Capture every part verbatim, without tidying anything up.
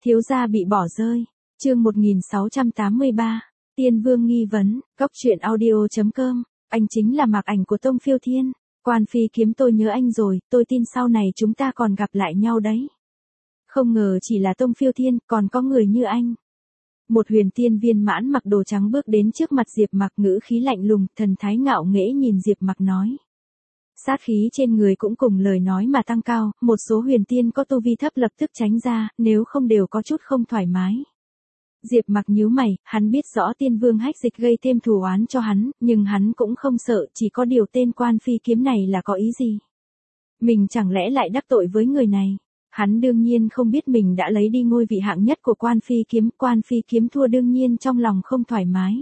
Thiếu gia bị bỏ rơi. Chương một nghìn sáu trăm tám mươi ba. Tiên Vương nghi vấn. Góc truyện audio chấm com. Anh chính là Mạc Ảnh của Tông Phiêu Thiên. Quan Phi Kiếm, tôi nhớ anh rồi, tôi tin sau này chúng ta còn gặp lại nhau đấy. Không ngờ chỉ là Tông Phiêu Thiên, còn có người như anh. Một huyền tiên viên mãn mặc đồ trắng bước đến trước mặt Diệp Mặc, ngữ khí lạnh lùng, thần thái ngạo nghễ nhìn Diệp Mặc nói. Sát khí trên người cũng cùng lời nói mà tăng cao, một số huyền tiên có tu vi thấp lập tức tránh ra, nếu không đều có chút không thoải mái. Diệp Mặc nhíu mày, hắn biết rõ Tiên Vương Hách Dịch gây thêm thù oán cho hắn, nhưng hắn cũng không sợ, chỉ có điều tên Quan Phi Kiếm này là có ý gì? Mình chẳng lẽ lại đắc tội với người này? Hắn đương nhiên không biết mình đã lấy đi ngôi vị hạng nhất của Quan Phi Kiếm, Quan Phi Kiếm thua đương nhiên trong lòng không thoải mái.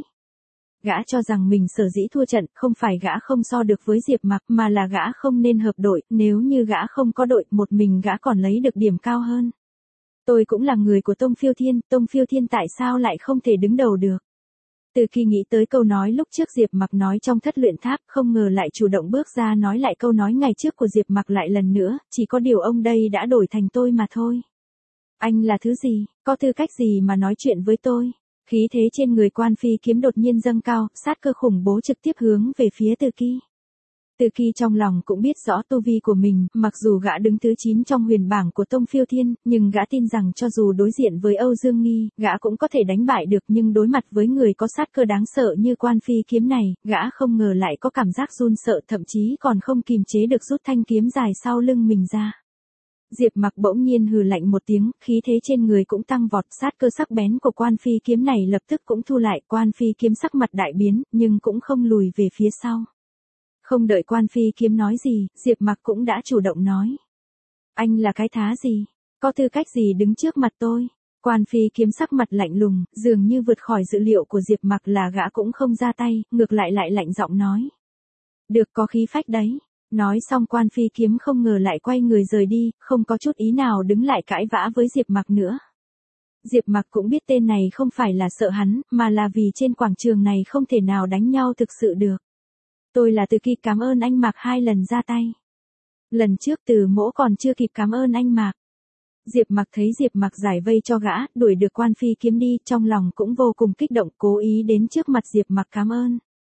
Gã cho rằng mình sở dĩ thua trận, không phải gã không so được với Diệp Mặc, mà là gã không nên hợp đội, nếu như gã không có đội, một mình gã còn lấy được điểm cao hơn. Tôi cũng là người của Tông Phiêu Thiên, Tông Phiêu Thiên tại sao lại không thể đứng đầu được? Từ khi nghĩ tới câu nói lúc trước Diệp Mặc nói trong thất luyện tháp, không ngờ lại chủ động bước ra nói lại câu nói ngày trước của Diệp Mặc lại lần nữa, chỉ có điều ông đây đã đổi thành tôi mà thôi. Anh là thứ gì, có tư cách gì mà nói chuyện với tôi? Khí thế trên người Quan Phi Kiếm đột nhiên dâng cao, sát cơ khủng bố trực tiếp hướng về phía Từ Kỳ. Từ Kỳ trong lòng cũng biết rõ tu vi của mình, mặc dù gã đứng thứ chín trong huyền bảng của Tông Phiêu Thiên, nhưng gã tin rằng cho dù đối diện với Âu Dương Nghi, gã cũng có thể đánh bại được, nhưng đối mặt với người có sát cơ đáng sợ như Quan Phi Kiếm này, gã không ngờ lại có cảm giác run sợ, thậm chí còn không kìm chế được rút thanh kiếm dài sau lưng mình ra. Diệp Mặc bỗng nhiên hừ lạnh một tiếng, khí thế trên người cũng tăng vọt, sát cơ sắc bén của Quan Phi Kiếm này lập tức cũng thu lại, Quan Phi Kiếm sắc mặt đại biến, nhưng cũng không lùi về phía sau. Không đợi Quan Phi Kiếm nói gì, Diệp Mặc cũng đã chủ động nói. Anh là cái thá gì? Có tư cách gì đứng trước mặt tôi? Quan Phi Kiếm sắc mặt lạnh lùng, dường như vượt khỏi dự liệu của Diệp Mặc là gã cũng không ra tay, ngược lại lại lạnh giọng nói. Được, có khí phách đấy. Nói xong Quan Phi Kiếm không ngờ lại quay người rời đi, không có chút ý nào đứng lại cãi vã với Diệp Mặc nữa. Diệp Mặc cũng biết tên này không phải là sợ hắn, mà là vì trên quảng trường này không thể nào đánh nhau thực sự được. Tôi là Từ Kỳ, cảm ơn anh Mạc hai lần ra tay. Lần trước Từ Mỗ còn chưa kịp cảm ơn anh Mạc. Diệp Mặc thấy Diệp Mặc giải vây cho gã, đuổi được Quan Phi Kiếm đi, trong lòng cũng vô cùng kích động, cố ý đến trước mặt Diệp Mặc cảm ơn.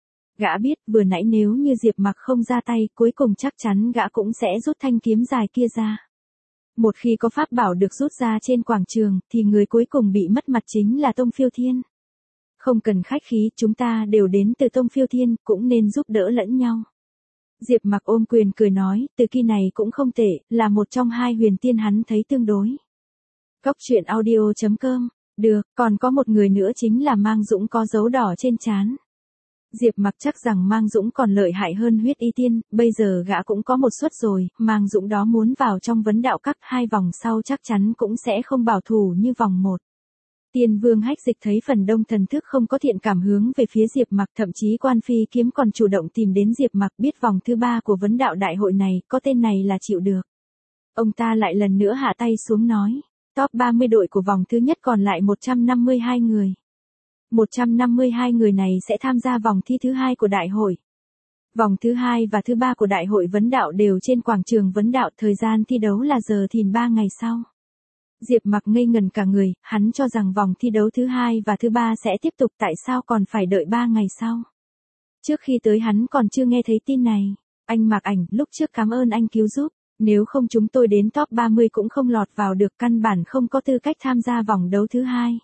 Gã biết vừa nãy nếu như Diệp Mặc không ra tay, cuối cùng chắc chắn gã cũng sẽ rút thanh kiếm dài kia ra. Một khi có pháp bảo được rút ra trên quảng trường, thì người cuối cùng bị mất mặt chính là Tông Phiêu Thiên. Không cần khách khí, chúng ta đều đến từ Tông Phiêu Thiên, cũng nên giúp đỡ lẫn nhau. Diệp Mặc ôm quyền cười nói, Từ Kỳ này cũng không tệ, là một trong hai huyền tiên hắn thấy tương đối. Góc truyện audio chấm com. Được, còn có một người nữa chính là Mang Dũng có dấu đỏ trên trán. Diệp Mặc chắc rằng Mang Dũng còn lợi hại hơn Huyết Y Tiên, bây giờ gã cũng có một suất rồi, Mang Dũng đó muốn vào trong vấn đạo các hai vòng sau chắc chắn cũng sẽ không bảo thủ như vòng một. Tiên Vương Hách Dịch thấy phần đông thần thức không có thiện cảm hướng về phía Diệp Mặc, thậm chí Quan Phi Kiếm còn chủ động tìm đến Diệp Mặc, biết vòng thứ ba của vấn đạo đại hội này, có tên này là chịu được. Ông ta lại lần nữa hạ tay xuống nói, top ba mươi đội của vòng thứ nhất còn lại một trăm năm mươi hai người. một trăm năm mươi hai người này sẽ tham gia vòng thi thứ hai của đại hội. Vòng thứ hai và thứ ba của đại hội vấn đạo đều trên quảng trường vấn đạo, thời gian thi đấu là giờ thìn ba ngày sau. Diệp Mặc ngây ngần cả người, hắn cho rằng vòng thi đấu thứ hai và thứ ba sẽ tiếp tục, tại sao còn phải đợi ba ngày sau. Trước khi tới hắn còn chưa nghe thấy tin này. Anh Mạc Ảnh, lúc trước cảm ơn anh cứu giúp, nếu không chúng tôi đến top ba mươi cũng không lọt vào được, căn bản không có tư cách tham gia vòng đấu thứ hai.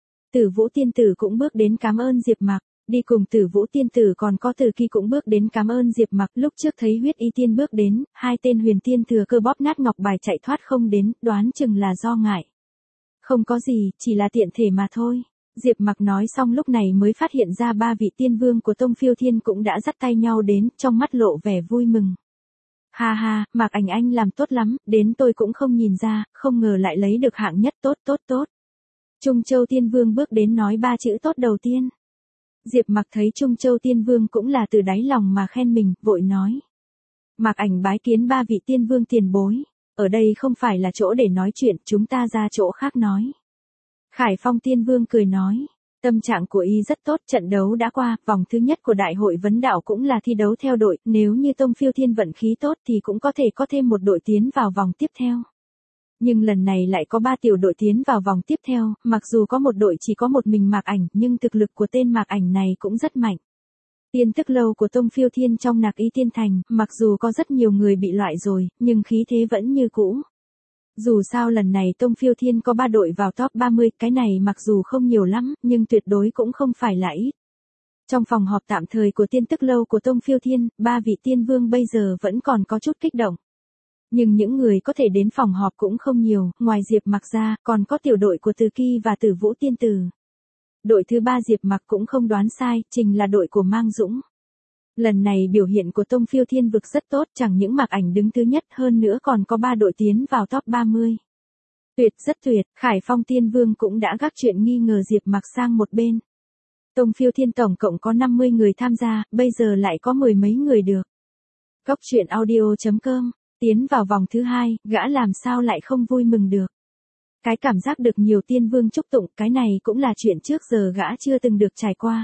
Tử Vũ Tiên Tử cũng bước đến cảm ơn Diệp Mặc, đi cùng Tử Vũ Tiên Tử còn có Từ Kỳ cũng bước đến cảm ơn Diệp Mặc, lúc trước thấy Huyết Y Tiên bước đến, hai tên huyền tiên thừa cơ bóp nát ngọc bài chạy thoát không đến, đoán chừng là do ngại. Không có gì, chỉ là tiện thể mà thôi. Diệp Mặc nói xong lúc này mới phát hiện ra ba vị tiên vương của Tông Phiêu Thiên cũng đã dắt tay nhau đến, trong mắt lộ vẻ vui mừng. Ha ha, Mạc Ảnh anh làm tốt lắm, đến tôi cũng không nhìn ra, không ngờ lại lấy được hạng nhất, tốt tốt tốt. Trung Châu Tiên Vương bước đến nói ba chữ tốt đầu tiên. Diệp Mặc thấy Trung Châu Tiên Vương cũng là từ đáy lòng mà khen mình, vội nói. Mạc Ảnh bái kiến ba vị tiên vương tiền bối, ở đây không phải là chỗ để nói chuyện, chúng ta ra chỗ khác nói. Khải Phong Tiên Vương cười nói, tâm trạng của y rất tốt, trận đấu đã qua, vòng thứ nhất của đại hội vấn đạo cũng là thi đấu theo đội, nếu như Tông Phiêu Thiên vận khí tốt thì cũng có thể có thêm một đội tiến vào vòng tiếp theo. Nhưng lần này lại có ba tiểu đội tiến vào vòng tiếp theo, mặc dù có một đội chỉ có một mình Mạc Ảnh, nhưng thực lực của tên Mạc Ảnh này cũng rất mạnh. Tiên tức lâu của Tông Phiêu Thiên trong Nạc Y Tiên Thành, mặc dù có rất nhiều người bị loại rồi, nhưng khí thế vẫn như cũ. Dù sao lần này Tông Phiêu Thiên có ba đội vào top ba mươi, cái này mặc dù không nhiều lắm, nhưng tuyệt đối cũng không phải là ít. Trong phòng họp tạm thời của tiên tức lâu của Tông Phiêu Thiên, ba vị tiên vương bây giờ vẫn còn có chút kích động. Nhưng những người có thể đến phòng họp cũng không nhiều, ngoài Diệp Mặc ra, còn có tiểu đội của Từ Kỳ và Tử Vũ Tiên Tử. Đội thứ ba Diệp Mặc cũng không đoán sai, chính là đội của Mang Dũng. Lần này biểu hiện của Tông Phiêu Thiên vực rất tốt, chẳng những Mạc Ảnh đứng thứ nhất, hơn nữa còn có ba đội tiến vào top ba mươi. Tuyệt, rất tuyệt, Khải Phong Tiên Vương cũng đã gác chuyện nghi ngờ Diệp Mặc sang một bên. Tông Phiêu Thiên tổng cộng có năm mươi người tham gia, bây giờ lại có mười mấy người được. Cốc truyện audio chấm com, tiến vào vòng thứ hai, gã làm sao lại không vui mừng được. Cái cảm giác được nhiều tiên vương chúc tụng, cái này cũng là chuyện trước giờ gã chưa từng được trải qua.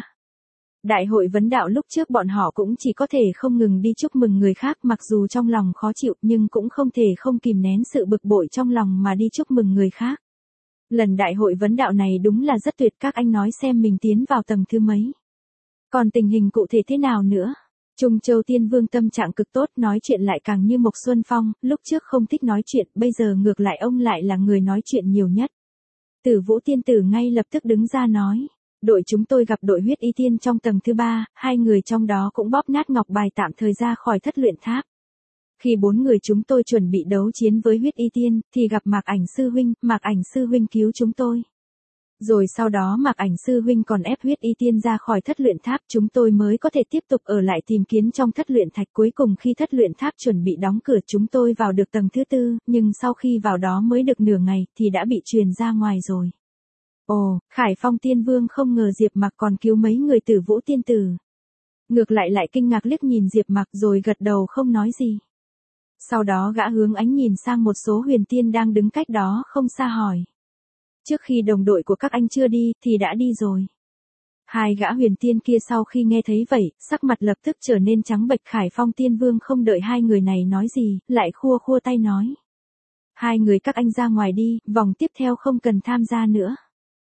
Đại hội vấn đạo lúc trước bọn họ cũng chỉ có thể không ngừng đi chúc mừng người khác, mặc dù trong lòng khó chịu nhưng cũng không thể không kìm nén sự bực bội trong lòng mà đi chúc mừng người khác. Lần đại hội vấn đạo này đúng là rất tuyệt, các anh nói xem mình tiến vào tầng thứ mấy. Còn tình hình cụ thể thế nào nữa? Trung Châu Tiên Vương tâm trạng cực tốt, nói chuyện lại càng như Mộc Xuân Phong, lúc trước không thích nói chuyện, bây giờ ngược lại ông lại là người nói chuyện nhiều nhất. Tử Vũ Tiên Tử ngay lập tức đứng ra nói, đội chúng tôi gặp đội huyết y tiên trong tầng thứ ba, hai người trong đó cũng bóp nát ngọc bài tạm thời ra khỏi thất luyện tháp. Khi bốn người chúng tôi chuẩn bị đấu chiến với huyết y tiên, thì gặp Mạc Ảnh sư huynh, Mạc Ảnh sư huynh cứu chúng tôi. Rồi sau đó Mạc Ảnh sư huynh còn ép huyết y tiên ra khỏi thất luyện tháp, chúng tôi mới có thể tiếp tục ở lại tìm kiếm trong thất luyện thạch. Cuối cùng khi thất luyện tháp chuẩn bị đóng cửa, chúng tôi vào được tầng thứ tư, nhưng sau khi vào đó mới được nửa ngày, thì đã bị truyền ra ngoài rồi. Ồ, Khải Phong Tiên Vương không ngờ Diệp Mặc còn cứu mấy người Tử Vũ Tiên Tử. Ngược lại lại kinh ngạc liếc nhìn Diệp Mặc rồi gật đầu không nói gì. Sau đó gã hướng ánh nhìn sang một số huyền tiên đang đứng cách đó không xa hỏi. Trước khi đồng đội của các anh chưa đi, thì đã đi rồi. Hai gã huyền tiên kia sau khi nghe thấy vậy, sắc mặt lập tức trở nên trắng bệch. Khải Phong Tiên Vương không đợi hai người này nói gì, lại khua khua tay nói. Hai người các anh ra ngoài đi, vòng tiếp theo không cần tham gia nữa.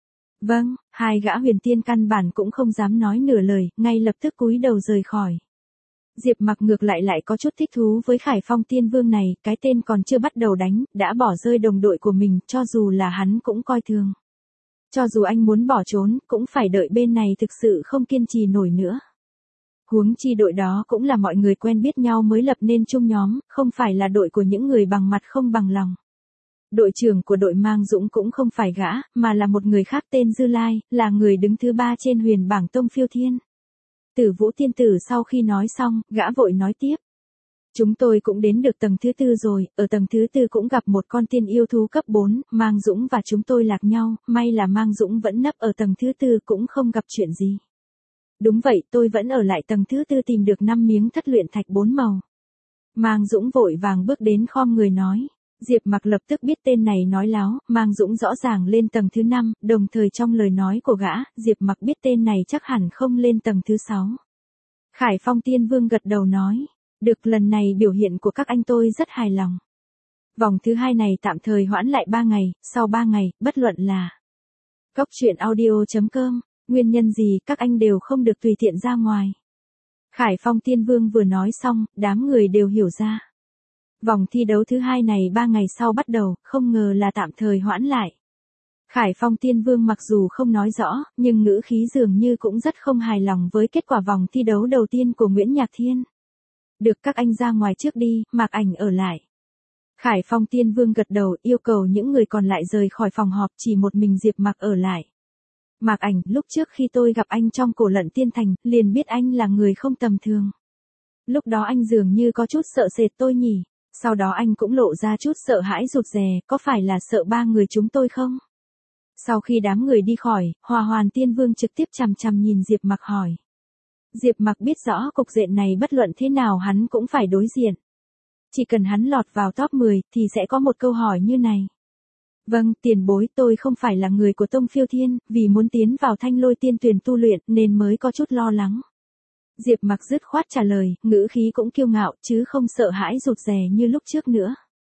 Vâng, hai gã huyền tiên căn bản cũng không dám nói nửa lời, ngay lập tức cúi đầu rời khỏi. Diệp Mặc ngược lại lại có chút thích thú với Khải Phong Tiên Vương này, cái tên còn chưa bắt đầu đánh, đã bỏ rơi đồng đội của mình, cho dù là hắn cũng coi thường. Cho dù anh muốn bỏ trốn, cũng phải đợi bên này thực sự không kiên trì nổi nữa. Huống chi đội đó cũng là mọi người quen biết nhau mới lập nên chung nhóm, không phải là đội của những người bằng mặt không bằng lòng. Đội trưởng của đội Mang Dũng cũng không phải gã, mà là một người khác tên Dư Lai, là người đứng thứ ba trên huyền bảng Tông Phiêu Thiên. Tử Vũ Tiên Tử sau khi nói xong, gã vội nói tiếp. Chúng tôi cũng đến được tầng thứ tư rồi, ở tầng thứ tư cũng gặp một con tiên yêu thú cấp bốn, Mang Dũng và chúng tôi lạc nhau, may là Mang Dũng vẫn nấp ở tầng thứ tư cũng không gặp chuyện gì. Đúng vậy, tôi vẫn ở lại tầng thứ tư tìm được năm miếng thất luyện thạch bốn màu. Mang Dũng vội vàng bước đến khom người nói. Diệp Mặc lập tức biết tên này nói láo, Mang Dũng rõ ràng lên tầng thứ năm, đồng thời trong lời nói của gã, Diệp Mặc biết tên này chắc hẳn không lên tầng thứ sáu. Khải Phong Tiên Vương gật đầu nói, được, lần này biểu hiện của các anh tôi rất hài lòng. Vòng thứ hai này tạm thời hoãn lại ba ngày, sau ba ngày, bất luận là cốc truyện audio chấm com, nguyên nhân gì các anh đều không được tùy tiện ra ngoài. Khải Phong Tiên Vương vừa nói xong, đám người đều hiểu ra. Vòng thi đấu thứ hai này ba ngày sau bắt đầu, không ngờ là tạm thời hoãn lại. Khải Phong Tiên Vương mặc dù không nói rõ, nhưng ngữ khí dường như cũng rất không hài lòng với kết quả vòng thi đấu đầu tiên của Nguyễn Nhạc Thiên. Được, các anh ra ngoài trước đi, Mạc Ảnh ở lại. Khải Phong Tiên Vương gật đầu, yêu cầu những người còn lại rời khỏi phòng họp, chỉ một mình Diệp Mặc ở lại. Mạc Ảnh, lúc trước khi tôi gặp anh trong Cổ Lận Tiên Thành, liền biết anh là người không tầm thường. Lúc đó anh dường như có chút sợ sệt tôi nhỉ. Sau đó anh cũng lộ ra chút sợ hãi rụt rè, có phải là sợ ba người chúng tôi không? Sau khi đám người đi khỏi, Hòa Hoàn Tiên Vương trực tiếp chằm chằm nhìn Diệp Mặc hỏi. Diệp Mặc biết rõ cục diện này bất luận thế nào hắn cũng phải đối diện. Chỉ cần hắn lọt vào top mười, thì sẽ có một câu hỏi như này. Vâng, tiền bối, tôi không phải là người của Tông Phiêu Thiên, vì muốn tiến vào Thanh Lôi Tiên Tuyển tu luyện, nên mới có chút lo lắng. Diệp Mặc dứt khoát trả lời, ngữ khí cũng kiêu ngạo, chứ không sợ hãi rụt rè như lúc trước nữa.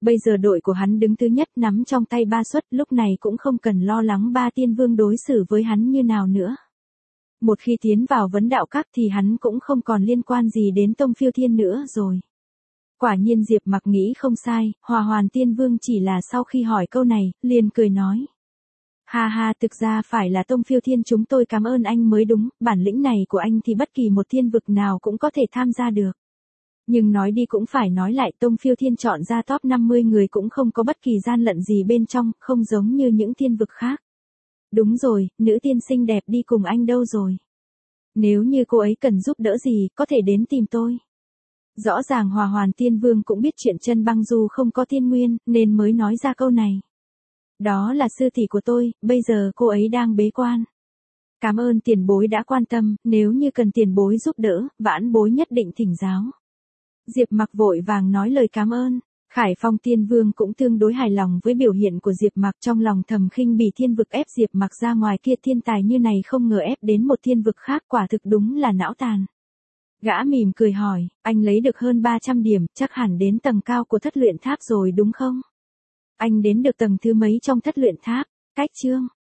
Bây giờ đội của hắn đứng thứ nhất nắm trong tay ba suất, lúc này cũng không cần lo lắng ba tiên vương đối xử với hắn như nào nữa. Một khi tiến vào vấn đạo các thì hắn cũng không còn liên quan gì đến Tông Phiêu Thiên nữa rồi. Quả nhiên Diệp Mặc nghĩ không sai, Hòa Hoàn Tiên Vương chỉ là sau khi hỏi câu này, liền cười nói. Ha ha, thực ra phải là Tông Phiêu Thiên chúng tôi cảm ơn anh mới đúng, bản lĩnh này của anh thì bất kỳ một thiên vực nào cũng có thể tham gia được. Nhưng nói đi cũng phải nói lại, Tông Phiêu Thiên chọn ra top năm mươi người cũng không có bất kỳ gian lận gì bên trong, không giống như những thiên vực khác. Đúng rồi, nữ tiên xinh đẹp đi cùng anh đâu rồi? Nếu như cô ấy cần giúp đỡ gì, có thể đến tìm tôi. Rõ ràng Hòa Hoàn Tiên Vương cũng biết chuyện Chân Băng Du không có thiên nguyên, nên mới nói ra câu này. Đó là sư tỷ của tôi, bây giờ cô ấy đang bế quan. Cảm ơn tiền bối đã quan tâm, nếu như cần tiền bối giúp đỡ, vãn bối nhất định thỉnh giáo. Diệp Mặc vội vàng nói lời cảm ơn. Khải Phong Tiên Vương cũng tương đối hài lòng với biểu hiện của Diệp Mặc, trong lòng thầm khinh bỉ thiên vực ép Diệp Mặc ra ngoài kia, thiên tài như này không ngờ ép đến một thiên vực khác, quả thực đúng là não tàn. Gã mỉm cười hỏi, anh lấy được hơn ba trăm điểm, chắc hẳn đến tầng cao của thất luyện tháp rồi đúng không? Anh đến được tầng thứ mấy trong thất luyện tháp? Cách chương